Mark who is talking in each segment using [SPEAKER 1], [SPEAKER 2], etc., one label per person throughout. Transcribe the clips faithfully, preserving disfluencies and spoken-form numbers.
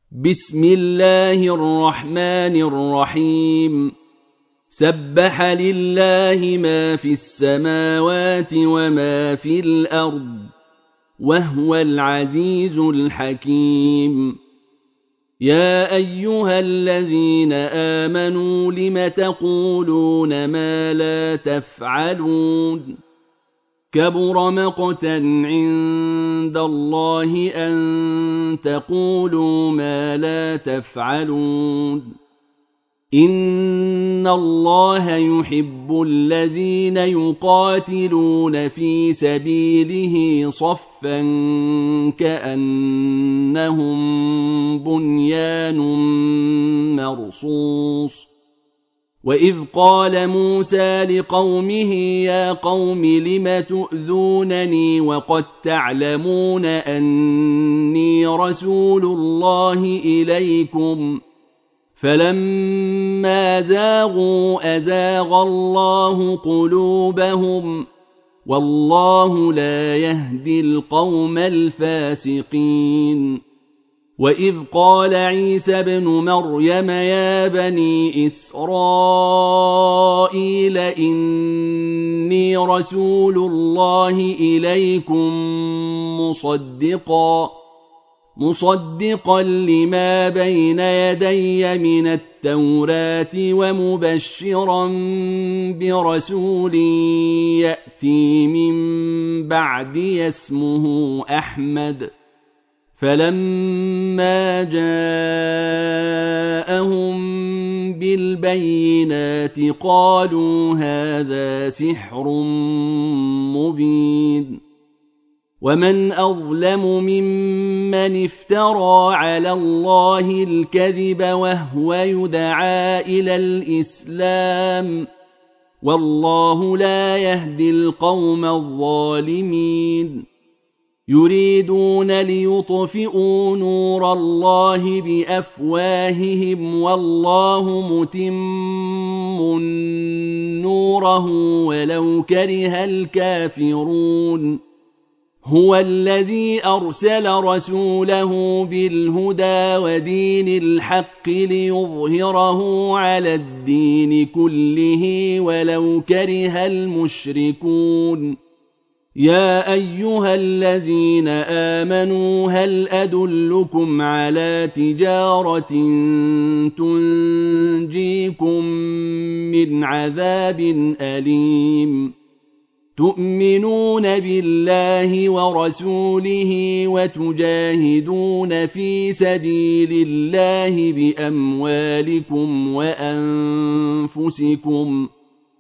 [SPEAKER 1] بسم الله الرحمن الرحيم. سبح لله ما في السماوات وما في الأرض وهو العزيز الحكيم. يا أيها الذين آمنوا لم تقولون ما لا تفعلون؟ كبر مقتا عند الله أن تقولوا ما لا تفعلون. إن الله يحب الذين يقاتلون في سبيله صفا كأنهم بنيان مرصوص. وإذ قال موسى لقومه يا قوم لم تؤذونني وقد تعلمون أني رسول الله إليكم فلما زاغوا أزاغ الله قلوبهم والله لا يهدي القوم الفاسقين. وإذ قال عيسى ابن مريم يا بني إسرائيل إني رسول الله إليكم مصدقا مصدقا لما بين يدي من التوراة ومبشرا برسول يأتي من بعدي اسمه أحمد. فلما جاءهم بالبينات قالوا هذا سحر مبين. ومن أظلم ممن افترى على الله الكذب وهو يدعى إلى الإسلام والله لا يهدي القوم الظالمين. يريدون ليطفئوا نور الله بأفواههم والله متم نوره ولو كره الكافرون. هو الذي أرسل رسوله بالهدى ودين الحق ليظهره على الدين كله ولو كره المشركون. يا أيها الذين آمنوا هل أدلكم على تجارة تنجيكم من عذاب أليم؟ تؤمنون بالله ورسوله وتجاهدون في سبيل الله بأموالكم وأنفسكم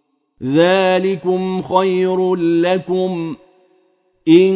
[SPEAKER 1] ذلكم خير لكم إن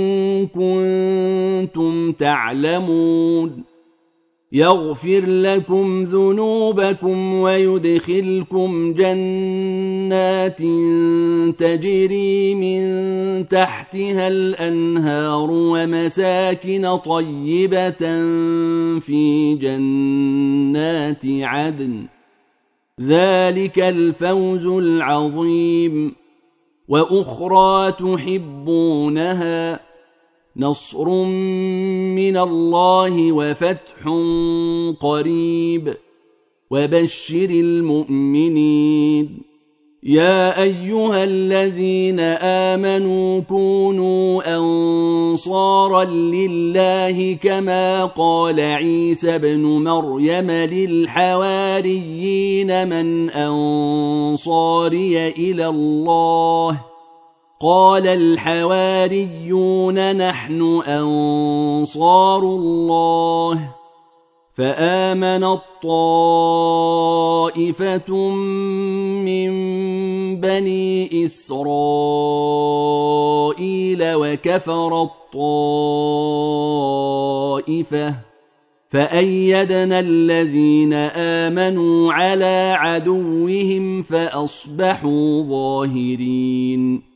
[SPEAKER 1] كنتم تعلمون. يغفر لكم ذنوبكم ويدخلكم جنات تجري من تحتها الأنهار ومساكن طيبة في جنات عدن ذلك الفوز العظيم. وأخرى تحبونها نصر من الله وفتح قريب وبشر المؤمنين. يا أيها الذين آمنوا كونوا أنصارا لله كما قال عيسى ابن مريم للحواريين من أنصاري إلى الله؟ قال الحواريون نحن أنصار الله. فآمنت طائفة من بني إسرائيل وكفرت طائفة فأيدنا الذين آمنوا على عدوهم فأصبحوا ظاهرين.